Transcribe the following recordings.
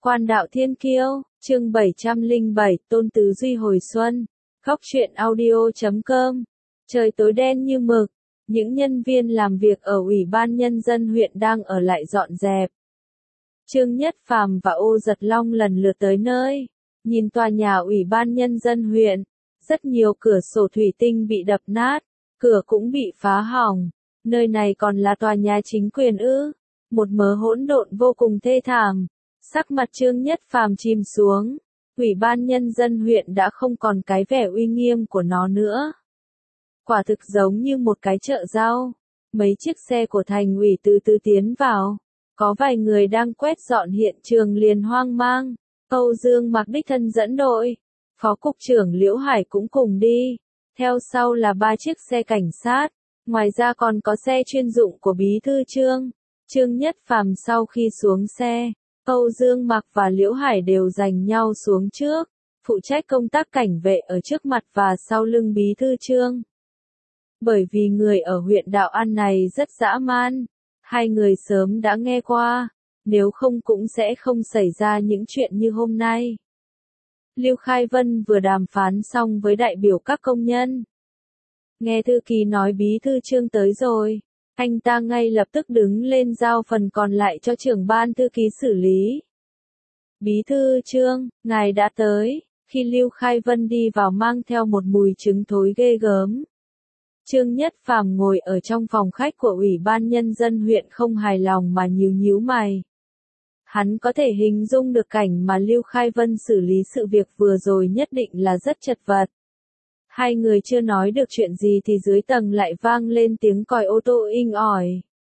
Quan đạo thiên kiêu, chương 707, Tôn Tứ Duy hồi xuân. Góc truyện audio.com. Trời tối đen như mực, những nhân viên làm việc ở Ủy ban Nhân dân huyện đang ở lại dọn dẹp. Trương Nhất Phàm và Ô Giật Long lần lượt tới nơi, nhìn tòa nhà Ủy ban Nhân dân huyện, rất nhiều cửa sổ thủy tinh bị đập nát, cửa cũng bị phá hỏng. Nơi này còn là tòa nhà chính quyền ư? Một mớ hỗn độn vô cùng thê thảm. Sắc mặt Trương Nhất Phàm chìm xuống, Ủy ban Nhân dân huyện đã không còn cái vẻ uy nghiêm của nó nữa. Quả thực giống như một cái chợ rau, mấy chiếc xe của thành ủy từ từ tiến vào, có vài người đang quét dọn hiện trường liền hoang mang. Âu Dương Mạc đích thân dẫn đội, Phó Cục trưởng Liễu Hải cũng cùng đi, theo sau là 3 chiếc xe cảnh sát, ngoài ra còn có xe chuyên dụng của Bí thư Trương. Trương Nhất Phàm sau khi xuống xe, Âu Dương Mạc và Liễu Hải đều giành nhau xuống trước, phụ trách công tác cảnh vệ ở trước mặt và sau lưng Bí thư Trương. Bởi vì người ở huyện Đạo An này rất dã man, hai người sớm đã nghe qua, nếu không cũng sẽ không xảy ra những chuyện như hôm nay. Lưu Khai Vân vừa đàm phán xong với đại biểu các công nhân. Nghe thư ký nói Bí thư Trương tới rồi, anh ta ngay lập tức đứng lên giao phần còn lại cho trưởng ban thư ký xử lý. Bí thư Trương, ngài đã tới. Khi Lưu Khai Vân đi vào mang theo một mùi trứng thối ghê gớm. Trương Nhất Phàm ngồi ở trong phòng khách của Ủy ban Nhân dân huyện không hài lòng mà nhíu nhíu mày. Hắn có thể hình dung được cảnh mà Lưu Khai Vân xử lý sự việc vừa rồi nhất định là rất chật vật. Hai người chưa nói được chuyện gì thì dưới tầng lại vang lên tiếng còi ô tô inh ỏi.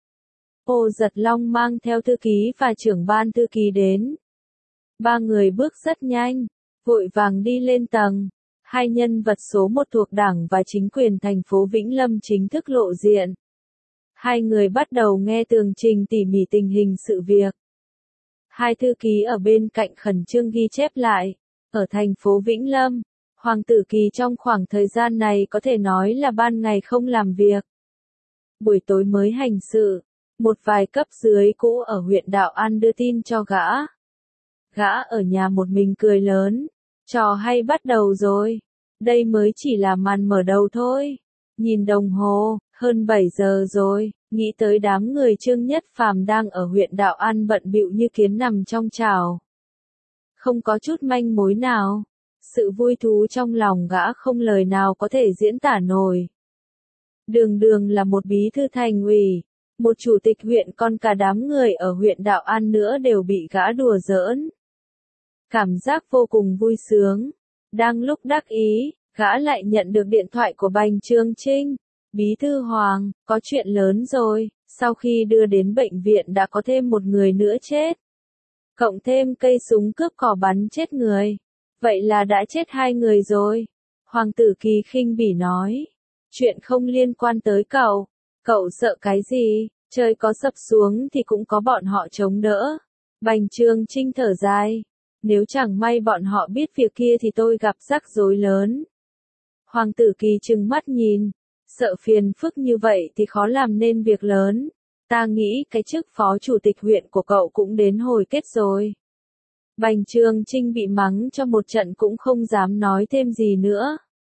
Ô Giật Long mang theo thư ký và trưởng ban thư ký đến. Ba người bước rất nhanh, vội vàng đi lên tầng. Hai nhân vật số 1 thuộc Đảng và chính quyền thành phố Vĩnh Lâm chính thức lộ diện. Hai người bắt đầu nghe tường trình tỉ mỉ tình hình sự việc. Hai thư ký ở bên cạnh khẩn trương ghi chép lại. Ở thành phố Vĩnh Lâm, Hoàng Tử Kỳ trong khoảng thời gian này có thể nói là ban ngày không làm việc. Buổi tối mới hành sự, một vài cấp dưới cũ ở huyện Đạo An đưa tin cho gã. Gã ở nhà một mình cười lớn, trò hay bắt đầu rồi, đây mới chỉ là màn mở đầu thôi. Nhìn đồng hồ, hơn 7 giờ rồi, nghĩ tới đám người Trương Nhất Phàm đang ở huyện Đạo An bận bịu như kiến nằm trong chảo. Không có chút manh mối nào. Sự vui thú trong lòng gã không lời nào có thể diễn tả nổi. Đường đường là một bí thư thành ủy, một chủ tịch huyện còn cả đám người ở huyện Đạo An nữa đều bị gã đùa giỡn. Cảm giác vô cùng vui sướng. Đang lúc đắc ý, gã lại nhận được điện thoại của Bành Trương Trinh. Bí thư Hoàng, có chuyện lớn rồi, sau khi đưa đến bệnh viện đã có thêm một người nữa chết. Cộng thêm cây súng cướp cỏ bắn chết người. Vậy là đã chết 2 người rồi. Hoàng Tử Kỳ khinh bỉ nói. Chuyện không liên quan tới cậu. Cậu sợ cái gì? Trời có sập xuống thì cũng có bọn họ chống đỡ. Bành Trương Trinh thở dài. Nếu chẳng may bọn họ biết việc kia thì tôi gặp rắc rối lớn. Hoàng Tử Kỳ trừng mắt nhìn. Sợ phiền phức như vậy thì khó làm nên việc lớn. Ta nghĩ cái chức phó chủ tịch huyện của cậu cũng đến hồi kết rồi. Bành Trương Trinh bị mắng cho một trận cũng không dám nói thêm gì nữa.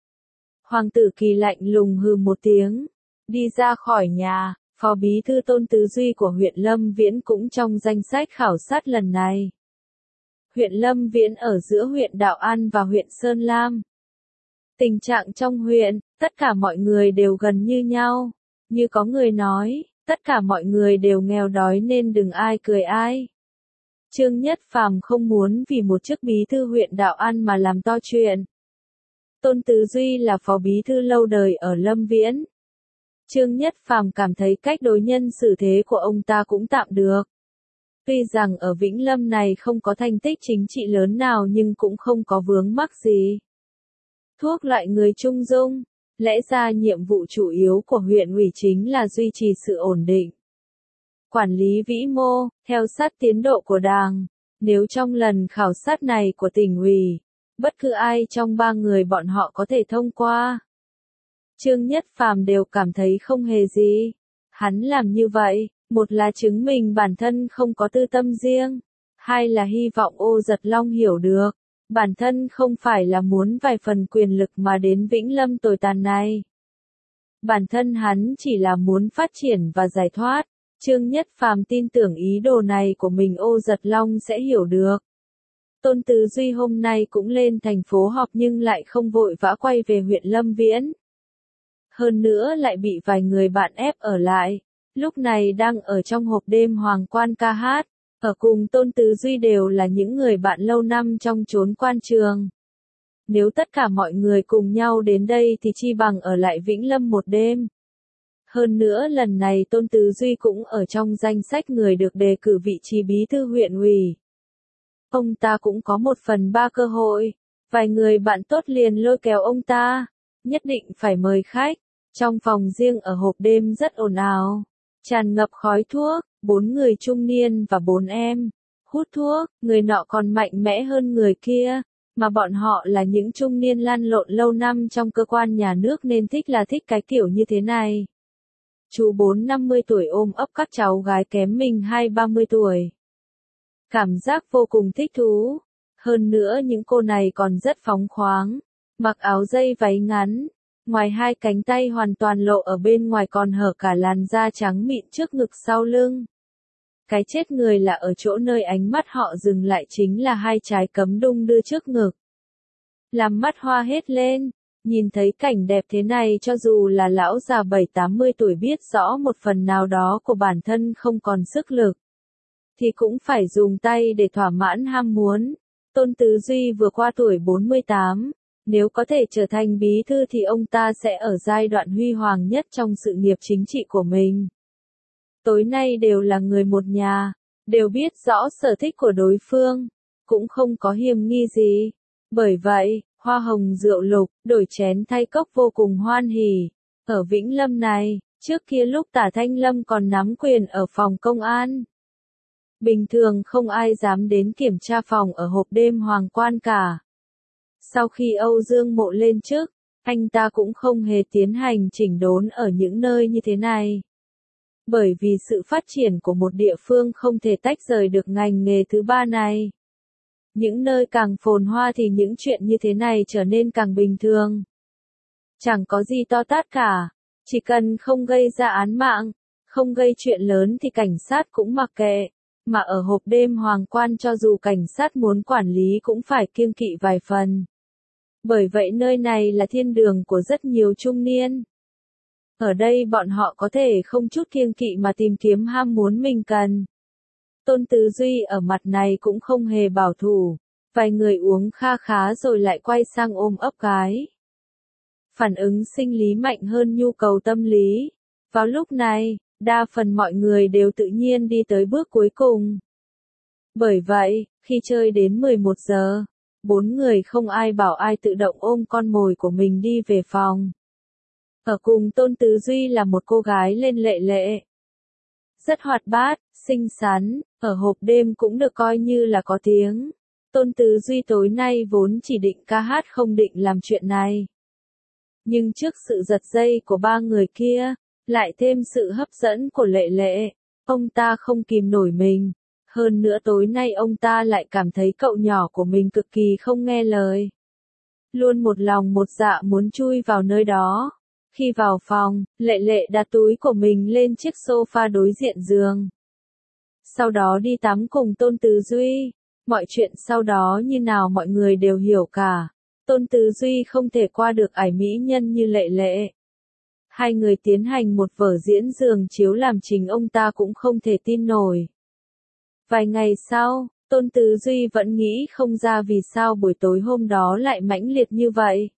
Hoàng Tử Kỳ lạnh lùng hừ một tiếng, đi ra khỏi nhà. Phó bí thư Tôn Tứ Duy của huyện Lâm Viễn cũng trong danh sách khảo sát lần này. Huyện Lâm Viễn ở giữa huyện Đạo An và huyện Sơn Lam. Tình trạng trong huyện, tất cả mọi người đều gần như nhau. Như có người nói, tất cả mọi người đều nghèo đói nên đừng ai cười ai. Trương Nhất Phàm không muốn vì một chức bí thư huyện Đạo An mà làm to chuyện. Tôn Tứ Duy là phó bí thư lâu đời ở Lâm Viễn. Trương Nhất Phàm cảm thấy cách đối nhân xử thế của ông ta cũng tạm được. Tuy rằng ở Vĩnh Lâm này không có thành tích chính trị lớn nào nhưng cũng không có vướng mắc gì. Thuộc loại người trung dung, lẽ ra nhiệm vụ chủ yếu của huyện ủy chính là duy trì sự ổn định. Quản lý vĩ mô, theo sát tiến độ của Đảng. Nếu trong lần khảo sát này của tỉnh ủy, bất cứ ai trong 3 người bọn họ có thể thông qua, Trương Nhất Phàm đều cảm thấy không hề gì. Hắn làm như vậy, một là chứng minh bản thân không có tư tâm riêng, Hai là hy vọng Ô Giật Long hiểu được, bản thân không phải là muốn vài phần quyền lực mà đến Vĩnh Lâm tồi tàn này. Bản thân hắn chỉ là muốn phát triển và giải thoát. Trương Nhất Phàm tin tưởng ý đồ này của mình Ô Giật Long sẽ hiểu được. Tôn Tứ Duy hôm nay cũng lên thành phố họp nhưng lại không vội vã quay về huyện Lâm Viễn. Hơn nữa lại bị vài người bạn ép ở lại. Lúc này đang ở trong hộp đêm Hoàng Quan ca hát. Ở cùng Tôn Tứ Duy đều là những người bạn lâu năm trong chốn quan trường. Nếu tất cả mọi người cùng nhau đến đây thì chi bằng ở lại Vĩnh Lâm một đêm. Hơn nữa lần này Tôn Tứ Duy cũng ở trong danh sách người được đề cử vị trí bí thư huyện ủy. Ông ta cũng có 1/3 cơ hội. Vài người bạn tốt liền lôi kéo ông ta. Nhất định phải mời khách. Trong phòng riêng ở hộp đêm rất ồn ào. Tràn ngập khói thuốc, 4 người trung niên và 4 em. Hút thuốc, người nọ còn mạnh mẽ hơn người kia. Mà bọn họ là những trung niên lăn lộn lâu năm trong cơ quan nhà nước nên thích cái kiểu như thế này. Chú 40-50 tuổi ôm ấp các cháu gái kém mình 20-30 tuổi. Cảm giác vô cùng thích thú. Hơn nữa những cô này còn rất phóng khoáng. Mặc áo dây váy ngắn. Ngoài hai cánh tay hoàn toàn lộ ở bên ngoài còn hở cả làn da trắng mịn trước ngực sau lưng. Cái chết người là ở chỗ nơi ánh mắt họ dừng lại chính là hai trái cấm đung đưa trước ngực. Làm mắt hoa hết lên. Nhìn thấy cảnh đẹp thế này cho dù là lão già 70-80 tuổi biết rõ một phần nào đó của bản thân không còn sức lực. Thì cũng phải dùng tay để thỏa mãn ham muốn. Tôn Tứ Duy vừa qua tuổi 48. Nếu có thể trở thành bí thư thì ông ta sẽ ở giai đoạn huy hoàng nhất trong sự nghiệp chính trị của mình. Tối nay đều là người một nhà. Đều biết rõ sở thích của đối phương. Cũng không có hiềm nghi gì. Bởi vậy, hoa hồng rượu lục, đổi chén thay cốc vô cùng hoan hỉ. Ở Vĩnh Lâm này, trước kia lúc Tả Thanh Lâm còn nắm quyền ở phòng công an. Bình thường không ai dám đến kiểm tra phòng ở hộp đêm Hoàng Quan cả. Sau khi Âu Dương Mộ lên chức, anh ta cũng không hề tiến hành chỉnh đốn ở những nơi như thế này. Bởi vì sự phát triển của một địa phương không thể tách rời được ngành nghề thứ ba này. Những nơi càng phồn hoa thì những chuyện như thế này trở nên càng bình thường. Chẳng có gì to tát cả, chỉ cần không gây ra án mạng, không gây chuyện lớn thì cảnh sát cũng mặc kệ. Mà ở hộp đêm Hoàng Quan cho dù cảnh sát muốn quản lý cũng phải kiêng kỵ vài phần. Bởi vậy nơi này là thiên đường của rất nhiều trung niên. Ở đây bọn họ có thể không chút kiêng kỵ mà tìm kiếm ham muốn mình cần. Tôn Tứ Duy ở mặt này cũng không hề bảo thủ. Vài người uống kha khá rồi lại quay sang ôm ấp gái. Phản ứng sinh lý mạnh hơn nhu cầu tâm lý. Vào lúc này, đa phần mọi người đều tự nhiên đi tới bước cuối cùng. Bởi vậy, khi chơi đến 11 giờ, 4 người không ai bảo ai tự động ôm con mồi của mình đi về phòng. Ở cùng Tôn Tứ Duy là một cô gái lên Lệ Lệ. Rất hoạt bát, xinh xắn, ở hộp đêm cũng được coi như là có tiếng. Tôn Tứ Duy tối nay vốn chỉ định ca hát không định làm chuyện này. Nhưng trước sự giật dây của ba người kia, lại thêm sự hấp dẫn của Lệ Lệ, ông ta không kìm nổi mình. Hơn nữa tối nay ông ta lại cảm thấy cậu nhỏ của mình cực kỳ không nghe lời. Luôn một lòng một dạ muốn chui vào nơi đó. Khi vào phòng, Lệ Lệ đặt túi của mình lên chiếc sofa đối diện giường. Sau đó đi tắm cùng Tôn Tứ Duy. Mọi chuyện sau đó như nào mọi người đều hiểu cả. Tôn Tứ Duy không thể qua được ải mỹ nhân như Lệ Lệ. Hai người tiến hành một vở diễn giường chiếu làm trình ông ta cũng không thể tin nổi. Vài ngày sau, Tôn Tứ Duy vẫn nghĩ không ra vì sao buổi tối hôm đó lại mãnh liệt như vậy.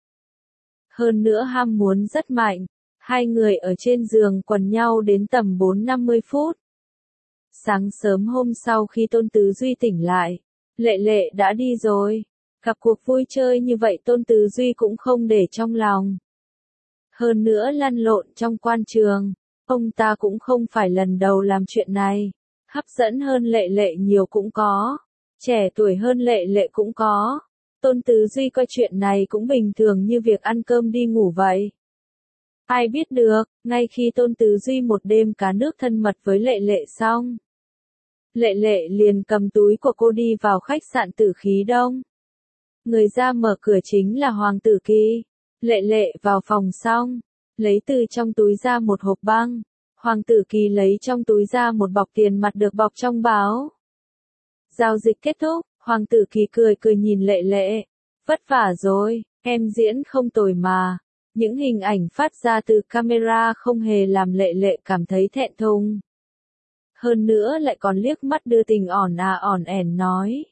Hơn nữa ham muốn rất mạnh, hai người ở trên giường quần nhau đến tầm 40-50 phút. Sáng sớm hôm sau khi Tôn Tứ Duy tỉnh lại, Lệ Lệ đã đi rồi. Gặp cuộc vui chơi như vậy Tôn Tứ Duy cũng không để trong lòng. Hơn nữa lăn lộn trong quan trường, ông ta cũng không phải lần đầu làm chuyện này. Hấp dẫn hơn Lệ Lệ nhiều cũng có, trẻ tuổi hơn Lệ Lệ cũng có. Tôn Tứ Duy coi chuyện này cũng bình thường như việc ăn cơm đi ngủ vậy. Ai biết được, ngay khi Tôn Tứ Duy một đêm cá nước thân mật với Lệ Lệ xong, Lệ Lệ liền cầm túi của cô đi vào khách sạn Tử Khí Đông. Người ra mở cửa chính là Hoàng Tử Kỳ. Lệ Lệ vào phòng xong, lấy từ trong túi ra một hộp băng. Hoàng Tử Kỳ lấy trong túi ra một bọc tiền mặt được bọc trong báo. Giao dịch kết thúc, Hoàng Tử Kỳ cười cười nhìn Lệ Lệ. Vất vả rồi, em diễn không tồi mà. Những hình ảnh phát ra từ camera không hề làm Lệ Lệ cảm thấy thẹn thùng. Hơn nữa lại còn liếc mắt đưa tình ỏn ẻn nói.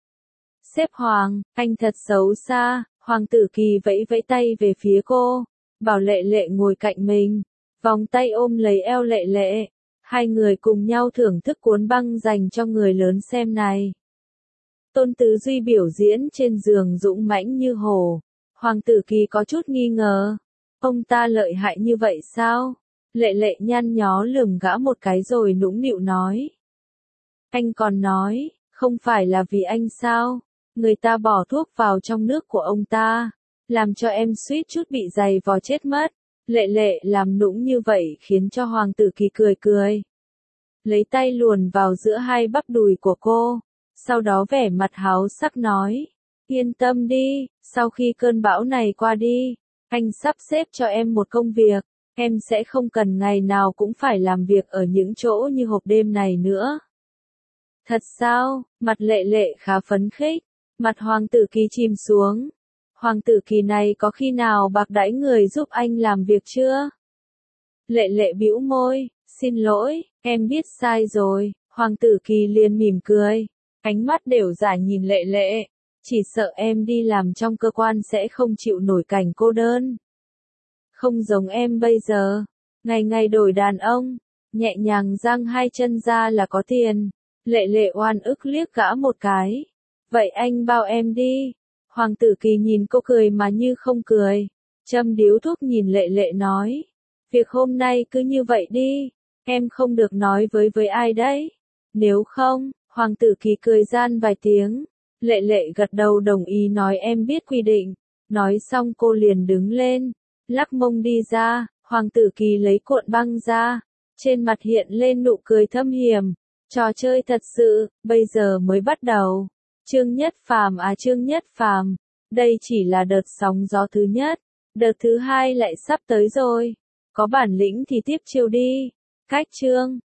Sếp Hoàng, anh thật xấu xa. Hoàng Tử Kỳ vẫy vẫy tay về phía cô, bảo Lệ Lệ ngồi cạnh mình, vòng tay ôm lấy eo Lệ Lệ. Hai người cùng nhau thưởng thức cuốn băng dành cho người lớn xem này. Tôn Tứ Duy biểu diễn trên giường dũng mãnh như hổ. Hoàng Tử Kỳ có chút nghi ngờ. Ông ta lợi hại như vậy sao? Lệ Lệ nhăn nhó lườm gã một cái rồi nũng nịu nói. Anh còn nói, không phải là vì anh sao? Người ta bỏ thuốc vào trong nước của ông ta, làm cho em suýt chút bị giày vò chết mất. Lệ Lệ làm nũng như vậy khiến cho Hoàng Tử Kỳ cười cười. Lấy tay luồn vào giữa hai bắp đùi của cô, sau đó vẻ mặt háo sắc nói. Yên tâm đi, sau khi cơn bão này qua đi, anh sắp xếp cho em một công việc, em sẽ không cần ngày nào cũng phải làm việc ở những chỗ như hộp đêm này nữa. Thật sao? Mặt Lệ Lệ khá phấn khích, mặt Hoàng Tử Kỳ chìm xuống. Hoàng Tử Kỳ này có khi nào bạc đãi người giúp anh làm việc chưa? Lệ Lệ bĩu môi, xin lỗi, em biết sai rồi. Hoàng Tử Kỳ liền mỉm cười, ánh mắt đều dại nhìn Lệ Lệ. Chỉ sợ em đi làm trong cơ quan sẽ không chịu nổi cảnh cô đơn. Không giống em bây giờ, ngày ngày đổi đàn ông, nhẹ nhàng giang hai chân ra là có tiền. Lệ Lệ oan ức liếc gã một cái. Vậy anh bao em đi. Hoàng Tử Kỳ nhìn cô cười mà như không cười. Châm điếu thuốc nhìn Lệ Lệ nói. Việc hôm nay cứ như vậy đi. Em không được nói với ai đấy. Nếu không, Hoàng Tử Kỳ cười gian vài tiếng. Lệ Lệ gật đầu đồng ý nói em biết quy định. Nói xong cô liền đứng lên, lắc mông đi ra. Hoàng Tử Kỳ lấy cuộn băng ra. Trên mặt hiện lên nụ cười thâm hiểm. Trò chơi thật sự, bây giờ mới bắt đầu. Trương Nhất Phàm, đây chỉ là đợt sóng gió thứ nhất, đợt thứ hai lại sắp tới rồi. Có bản lĩnh thì tiếp chiêu đi. Cách chương